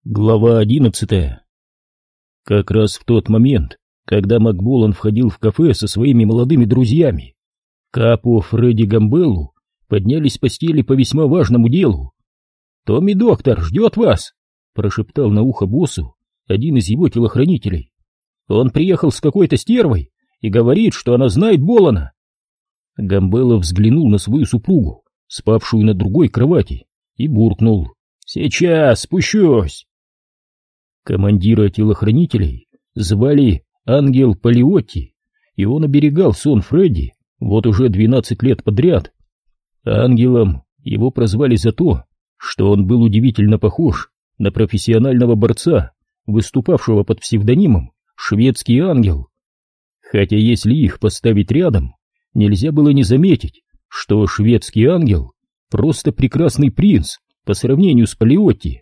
Глава 11. Как раз в тот момент, когда МакБолан входил в кафе со своими молодыми друзьями, Капо, Фредди Гамбеллу поднялись с постели по весьма важному делу. «Томми доктор ждет вас!» — прошептал на ухо боссу один из его телохранителей. «Он приехал с какой-то стервой и говорит, что она знает Болана». Гамбелла взглянул на свою супругу, спавшую на другой кровати, и буркнул: «Сейчас спущусь». Командира телохранителей звали Ангел Палиотти, и он оберегал сон Фредди вот уже 12 лет подряд. Ангелом его прозвали за то, что он был удивительно похож на профессионального борца, выступавшего под псевдонимом «Шведский ангел». Хотя если их поставить рядом, нельзя было не заметить, что шведский ангел просто прекрасный принц по сравнению с Палиотти.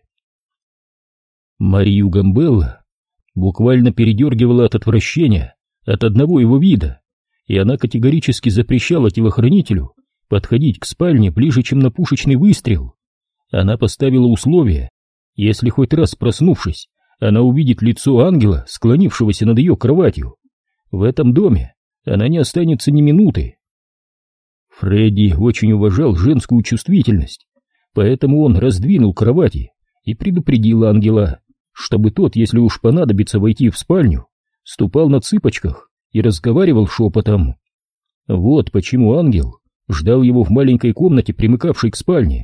Марию Гамбелла буквально передергивала от отвращения от одного его вида, и она категорически запрещала телохранителю подходить к спальне ближе, чем на пушечный выстрел. Она поставила условие: если хоть раз проснувшись, она увидит лицо ангела, склонившегося над ее кроватью, в этом доме она не останется ни минуты. Фредди очень уважал женскую чувствительность, поэтому он раздвинул кровати и предупредил ангела, чтобы тот, если уж понадобится войти в спальню, ступал на цыпочках и разговаривал шепотом. Вот почему ангел ждал его в маленькой комнате, примыкавшей к спальне.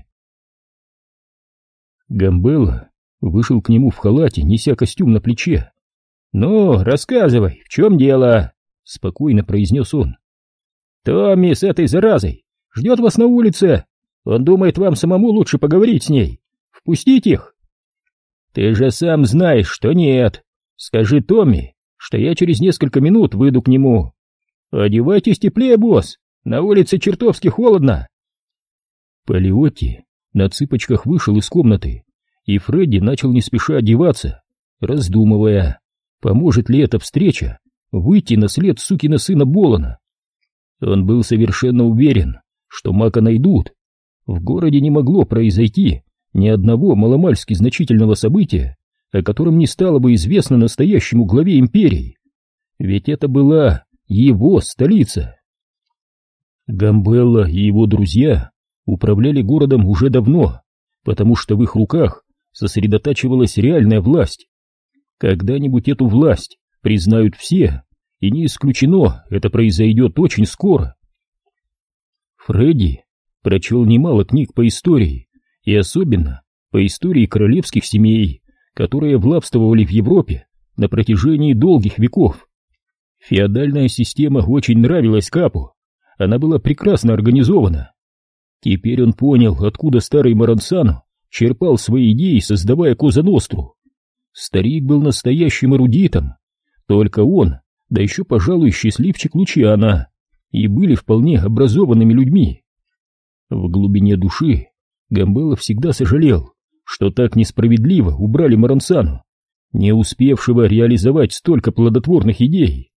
Гамбелла вышел к нему в халате, неся костюм на плече. «Ну, рассказывай, в чем дело?» — спокойно произнес он. «Томми с этой заразой ждет вас на улице. Он думает, вам самому лучше поговорить с ней. Впустить их?» «Ты же сам знаешь, что нет. Скажи Томми, что я через несколько минут выйду к нему. Одевайтесь теплее, босс, на улице чертовски холодно». Палиотти на цыпочках вышел из комнаты, и Фредди начал не спеша одеваться, раздумывая, поможет ли эта встреча выйти на след сукина сына Болана. Он был совершенно уверен, что Мака найдут. В городе не могло произойти ни одного маломальски значительного события, о котором не стало бы известно настоящему главе империи. Ведь это была его столица. Гамбелла и его друзья управляли городом уже давно, потому что в их руках сосредотачивалась реальная власть. Когда-нибудь эту власть признают все, и не исключено, это произойдет очень скоро. Фредди прочел немало книг по истории, и особенно по истории королевских семей, которые властвовали в Европе на протяжении долгих веков. Феодальная система очень нравилась Капу, она была прекрасно организована. Теперь он понял, откуда старый Маранцано черпал свои идеи, создавая Коза Ностру. Старик был настоящим эрудитом, только он, да еще, пожалуй, счастливчик Лучиано, и были вполне образованными людьми. В глубине души Гамбелла всегда сожалел, что так несправедливо убрали Маранцано, не успевшего реализовать столько плодотворных идей.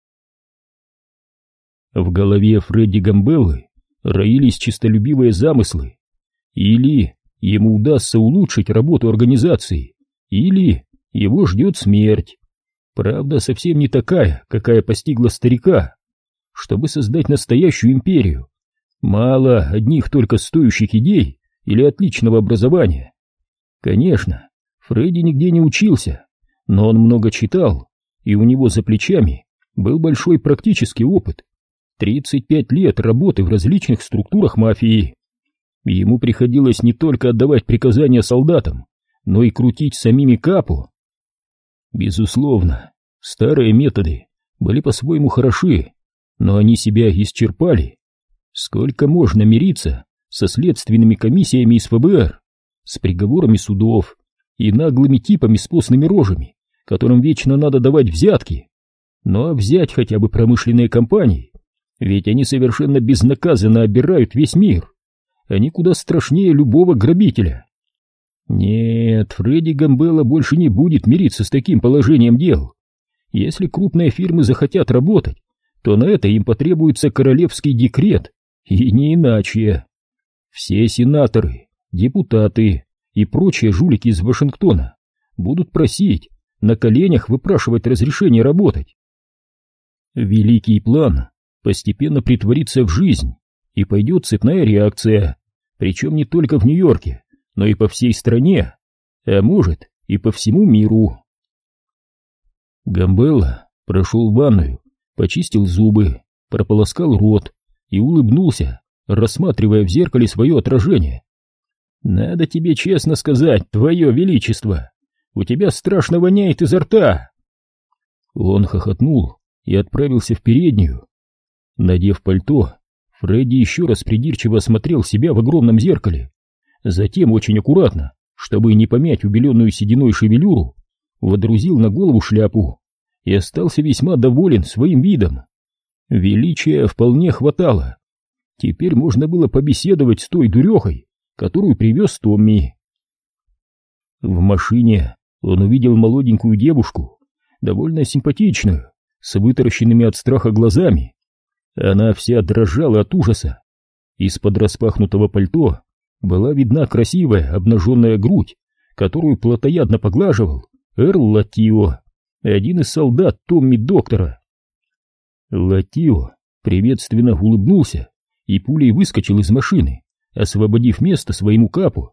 В голове Фредди Гамбеллы роились честолюбивые замыслы. Или ему удастся улучшить работу организации, или его ждет смерть. Правда, совсем не такая, какая постигла старика. Чтобы создать настоящую империю, мало одних только стоящих идей или отличного образования. Конечно, Фредди нигде не учился, но он много читал, и у него за плечами был большой практический опыт. 35 лет работы в различных структурах мафии. Ему приходилось не только отдавать приказания солдатам, но и крутить самими Капо. Безусловно, старые методы были по-своему хороши, но они себя исчерпали. Сколько можно мириться со следственными комиссиями из ФБР, с приговорами судов и наглыми типами с постными рожами, которым вечно надо давать взятки? Но взять хотя бы промышленные компании, ведь они совершенно безнаказанно обирают весь мир. Они куда страшнее любого грабителя. Нет, Фредди Гамбелла больше не будет мириться с таким положением дел. Если крупные фирмы захотят работать, то на это им потребуется королевский декрет, и не иначе. Все сенаторы, депутаты и прочие жулики из Вашингтона будут просить, на коленях выпрашивать разрешение работать. Великий план постепенно притворится в жизнь, и пойдет цепная реакция, причем не только в Нью-Йорке, но и по всей стране, а может и по всему миру. Гамбелла прошел в ванную, почистил зубы, прополоскал рот и улыбнулся, рассматривая в зеркале свое отражение. «Надо тебе честно сказать, твое величество, у тебя страшно воняет изо рта!» Он хохотнул и отправился в переднюю. Надев пальто, Фредди еще раз придирчиво осмотрел себя в огромном зеркале. Затем очень аккуратно, чтобы не помять убеленную сединой шевелюру, водрузил на голову шляпу и остался весьма доволен своим видом. Величия вполне хватало. Теперь можно было побеседовать с той дурехой, которую привез Томми. В машине он увидел молоденькую девушку, довольно симпатичную, с вытаращенными от страха глазами. Она вся дрожала от ужаса. Из-под распахнутого пальто была видна красивая обнаженная грудь, которую плотоядно поглаживал Эрл Латио, один из солдат Томми Доктора. Латио приветственно улыбнулся и пулей выскочил из машины, освободив место своему капу.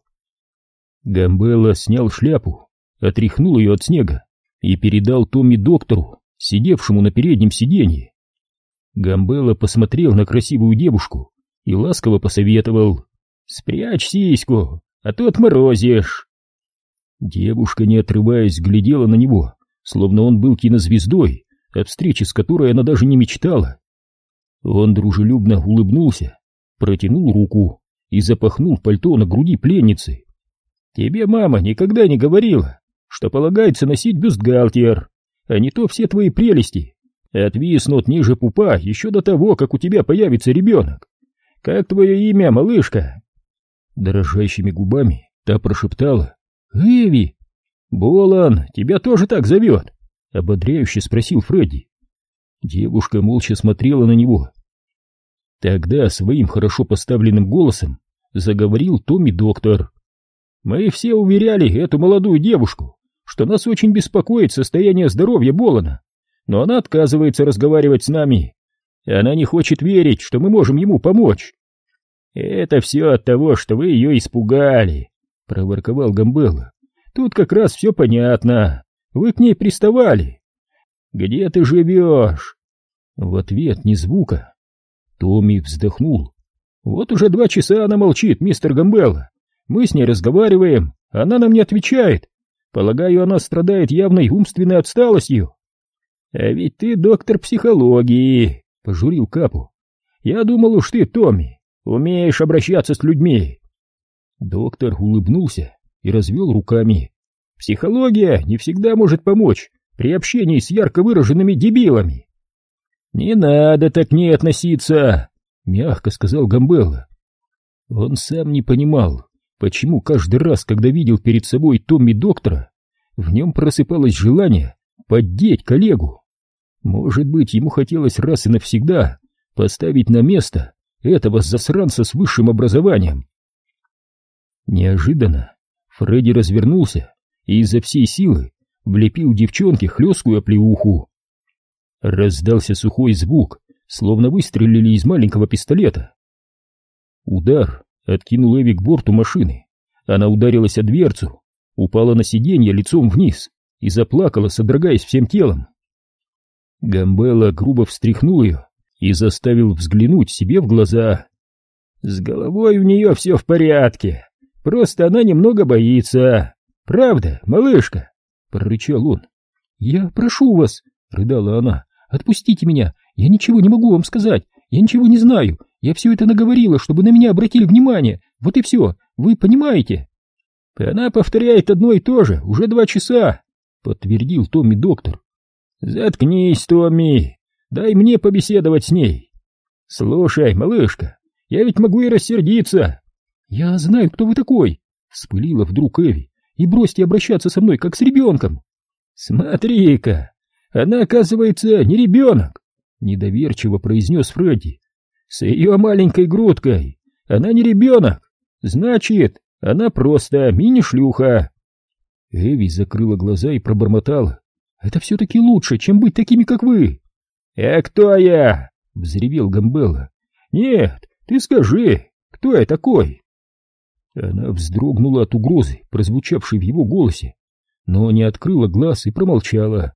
Гамбелла снял шляпу, отряхнул ее от снега и передал Томми Доктору, сидевшему на переднем сиденье. Гамбелла посмотрел на красивую девушку и ласково посоветовал: «Спрячь сиську, а то отморозишь». Девушка, не отрываясь, глядела на него, словно он был кинозвездой, о встрече с которой она даже не мечтала. Он дружелюбно улыбнулся, протянул руку и запахнул пальто на груди пленницы. «Тебе мама никогда не говорила, что полагается носить бюстгальтер, а не то все твои прелести отвиснут ниже пупа еще до того, как у тебя появится ребенок. Как твое имя, малышка?» Дрожащими губами та прошептала: «Эви!» «Болан, тебя тоже так зовет?» — ободряюще спросил Фредди. Девушка молча смотрела на него. Тогда своим хорошо поставленным голосом заговорил Томми Доктор. «Мы все уверяли эту молодую девушку, что нас очень беспокоит состояние здоровья Болана, но она отказывается разговаривать с нами. Она не хочет верить, что мы можем ему помочь». «Это все от того, что вы ее испугали», — проворковал Гамбелла. «Тут как раз все понятно. Вы к ней приставали. Где ты живешь?» В ответ ни звука. Томми вздохнул. «Вот уже 2 часа она молчит, мистер Гамбелла. Мы с ней разговариваем, она нам не отвечает. Полагаю, она страдает явной умственной отсталостью». «А ведь ты доктор психологии», — пожурил Капу. «Я думал уж ты, Томми, умеешь обращаться с людьми». Доктор улыбнулся и развел руками. «Психология не всегда может помочь при общении с ярко выраженными дебилами». «Не надо так к ней относиться», — мягко сказал Гамбелла. Он сам не понимал, почему каждый раз, когда видел перед собой Томми Доктора, в нем просыпалось желание поддеть коллегу. Может быть, ему хотелось раз и навсегда поставить на место этого засранца с высшим образованием. Неожиданно Фредди развернулся и изо всей силы влепил девчонке хлесткую оплеуху. Раздался сухой звук, словно выстрелили из маленького пистолета. Удар откинул Эви к борту машины. Она ударилась о дверцу, упала на сиденье лицом вниз и заплакала, содрогаясь всем телом. Гамбелла грубо встряхнул ее и заставил взглянуть себе в глаза. «С головой у нее все в порядке, просто она немного боится. Правда, малышка?» — прорычал он. «Я прошу вас», — рыдала она, — «отпустите меня, я ничего не могу вам сказать, я ничего не знаю, я все это наговорила, чтобы на меня обратили внимание, вот и все, вы понимаете?» «Она повторяет одно и то же уже 2 часа», — подтвердил Томми Доктор. «Заткнись, Томми, дай мне побеседовать с ней. Слушай, малышка, я ведь могу и рассердиться». «Я знаю, кто вы такой», — вспылила вдруг Эви, — «и бросьте обращаться со мной, как с ребенком». «Смотри-ка, она, оказывается, не ребенок», — недоверчиво произнес Фредди. «С ее маленькой грудкой она не ребенок, значит, она просто мини-шлюха». Эви закрыла глаза и пробормотала: «Это все-таки лучше, чем быть такими, как вы!» «Кто я?» — взревел Гамбелла. «Нет, ты скажи, кто я такой?» Она вздрогнула от угрозы, прозвучавшей в его голосе, но не открыла глаз и промолчала.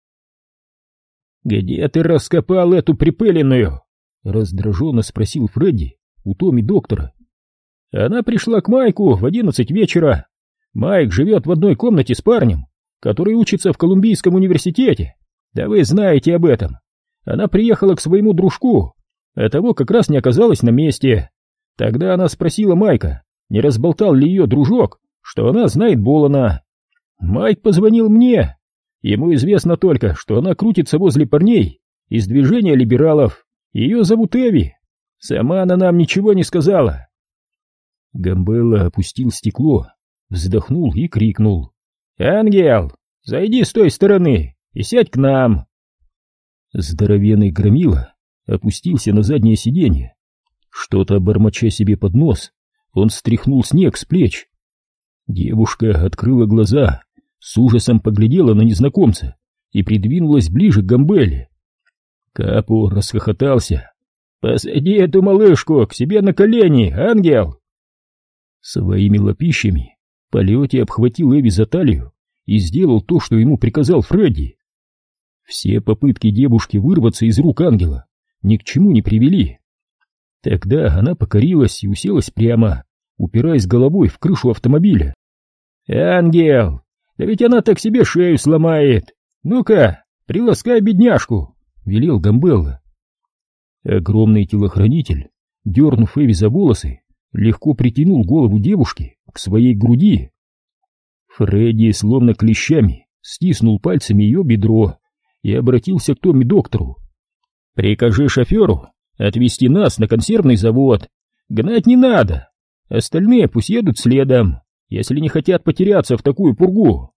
«Где ты раскопал эту припыленную?» — раздраженно спросил Фредди у Томми доктора. «Она пришла к Майку в 11 вечера. Майк живет в одной комнате с парнем, который учится в Колумбийском университете. Да вы знаете об этом. Она приехала к своему дружку, а того как раз не оказалось на месте. Тогда она спросила Майка, не разболтал ли ее дружок, что она знает Болана. Майк позвонил мне. Ему известно только, что она крутится возле парней из движения либералов. Ее зовут Эви. Сама она нам ничего не сказала». Гамбелла опустил стекло, вздохнул и крикнул: «Ангел, зайди с той стороны и сядь к нам!» Здоровенный громила опустился на заднее сиденье. Что-то бормоча себе под нос, он стряхнул снег с плеч. Девушка открыла глаза, с ужасом поглядела на незнакомца и придвинулась ближе к Гамбелле. Капо расхохотался. «Посади эту малышку к себе на колени, ангел!» Своими лапищами Палиотти обхватил Эви за талию и сделал то, что ему приказал Фредди. Все попытки девушки вырваться из рук ангела ни к чему не привели. Тогда она покорилась и уселась прямо, упираясь головой в крышу автомобиля. «Ангел, да ведь она так себе шею сломает! Ну-ка, приласкай бедняжку!» — велел Гамбелла. Огромный телохранитель, дернув Эви за волосы, легко притянул голову девушки к своей груди. Фредди словно клещами стиснул пальцами ее бедро и обратился к Томми доктору. «Прикажи шоферу отвезти нас на консервный завод. Гнать не надо. Остальные пусть едут следом, если не хотят потеряться в такую пургу».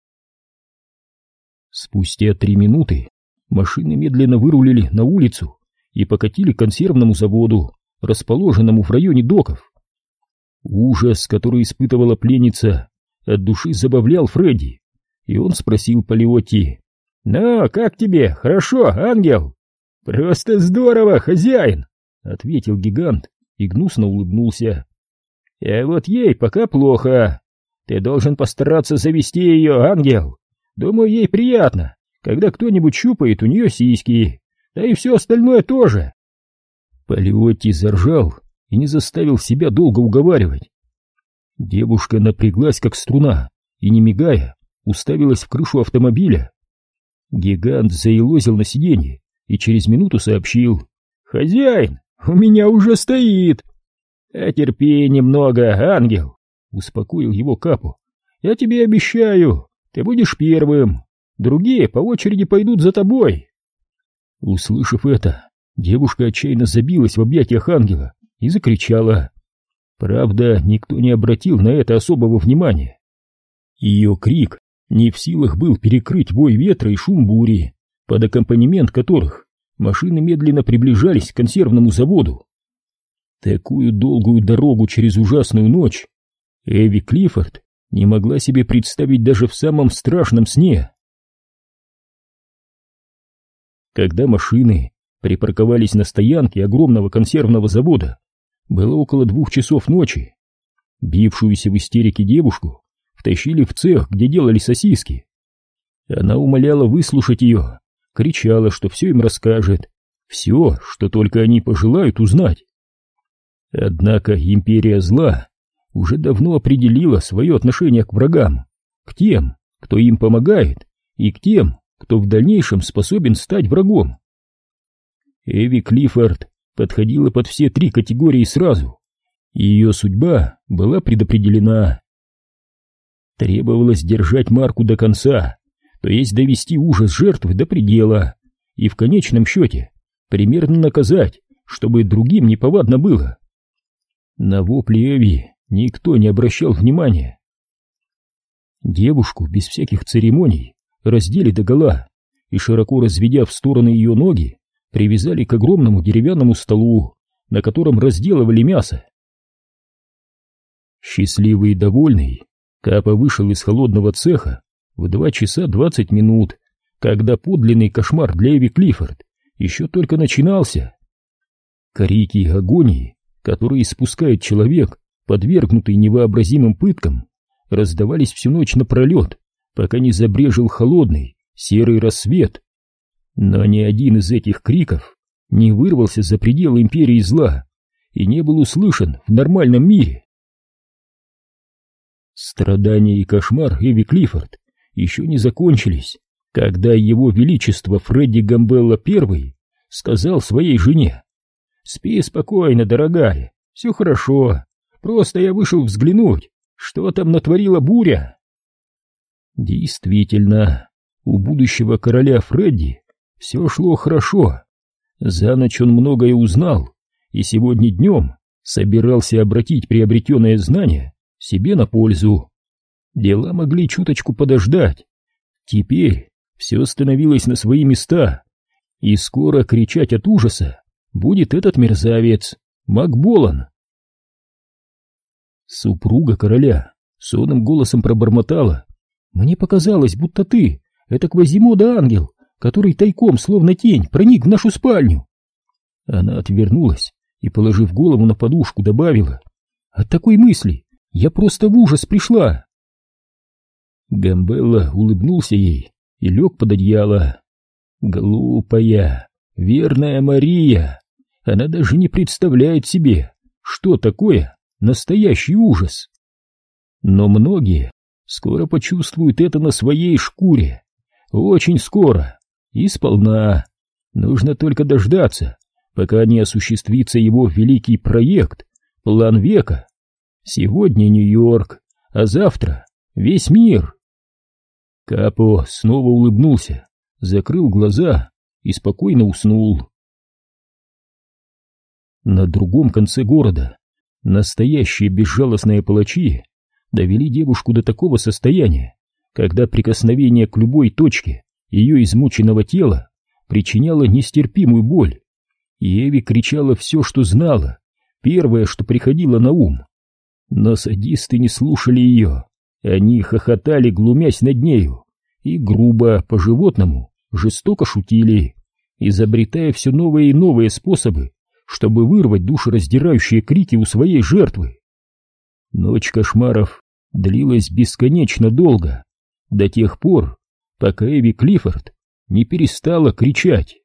Спустя 3 минуты машины медленно вырулили на улицу и покатили к консервному заводу, расположенному в районе доков. Ужас, который испытывала пленница, от души забавлял Фредди, и он спросил Палиотти: «Ну, как тебе? Хорошо, ангел?» «Просто здорово, хозяин!» — ответил гигант и гнусно улыбнулся. «А вот ей пока плохо. Ты должен постараться завести ее, ангел. Думаю, ей приятно, когда кто-нибудь щупает у нее сиськи, да и все остальное тоже». Палиотти заржал и не заставил себя долго уговаривать. Девушка напряглась как струна и, не мигая, уставилась в крышу автомобиля. Гигант заелозил на сиденье и через минуту сообщил: «Хозяин, у меня уже стоит!» «Терпи немного, ангел!» — успокоил его Капо. «Я тебе обещаю, ты будешь первым, другие по очереди пойдут за тобой». Услышав это, девушка отчаянно забилась в объятиях ангела и закричала. Правда, никто не обратил на это особого внимания. Ее крик не в силах был перекрыть вой ветра и шум бури, под аккомпанемент которых машины медленно приближались к консервному заводу. Такую долгую дорогу через ужасную ночь Эви Клиффорд не могла себе представить даже в самом страшном сне. Когда машины припарковались на стоянке огромного консервного завода, было около 2 часов ночи. Бившуюся в истерике девушку втащили в цех, где делали сосиски. Она умоляла выслушать ее, кричала, что все им расскажет, все, что только они пожелают узнать. Однако империя зла уже давно определила свое отношение к врагам, к тем, кто им помогает, и к тем, кто в дальнейшем способен стать врагом. Эви Клиффорд подходила под все 3 категории сразу, и ее судьба была предопределена. Требовалось держать марку до конца, то есть довести ужас жертвы до предела, и в конечном счете примерно наказать, чтобы другим неповадно было. На вопли Эви никто не обращал внимания. Девушку без всяких церемоний раздели догола и, широко разведя в стороны ее ноги, привязали к огромному деревянному столу, на котором разделывали мясо. Счастливый и довольный, Капо вышел из холодного цеха в 2 часа 20 минут, когда подлинный кошмар для Эви Клиффорд еще только начинался. Крики агонии, которые испускает человек, подвергнутый невообразимым пыткам, раздавались всю ночь напролет, пока не забрежил холодный серый рассвет. Но ни один из этих криков не вырвался за пределы империи зла и не был услышан в нормальном мире. Страдания и кошмар Эви Клиффорд еще не закончились, когда его величество Фредди Гамбелла I сказал своей жене: «Спи спокойно, дорогая, все хорошо, просто я вышел взглянуть, что там натворила буря». Действительно, у будущего короля Фредди все шло хорошо. За ночь он многое узнал, и сегодня днем собирался обратить приобретенное знание себе на пользу. Дела могли чуточку подождать. Теперь все становилось на свои места, и скоро кричать от ужаса будет этот мерзавец Макболан. Супруга короля сонным голосом пробормотала: «Мне показалось, будто ты — это Квазимода-ангел, который тайком, словно тень, проник в нашу спальню». Она отвернулась и, положив голову на подушку, добавила: «От такой мысли я просто в ужас пришла». Гамбелла улыбнулся ей и лег под одеяло. Глупая, верная Мария, она даже не представляет себе, что такое настоящий ужас. Но многие скоро почувствуют это на своей шкуре, очень скоро и сполна. Нужно только дождаться, пока не осуществится его великий проект, план века. Сегодня Нью-Йорк, а завтра весь мир. Капо снова улыбнулся, закрыл глаза и спокойно уснул. На другом конце города настоящие безжалостные палачи довели девушку до такого состояния, когда прикосновение к любой точке ее измученного тела причиняло нестерпимую боль. И Эви кричала все, что знала, первое, что приходило на ум. Но садисты не слушали ее, они хохотали, глумясь над нею, и грубо, по-животному, жестоко шутили, изобретая все новые и новые способы, чтобы вырвать душераздирающие крики у своей жертвы. Ночь кошмаров длилась бесконечно долго, до тех пор, пока Эви Клиффорд не перестала кричать.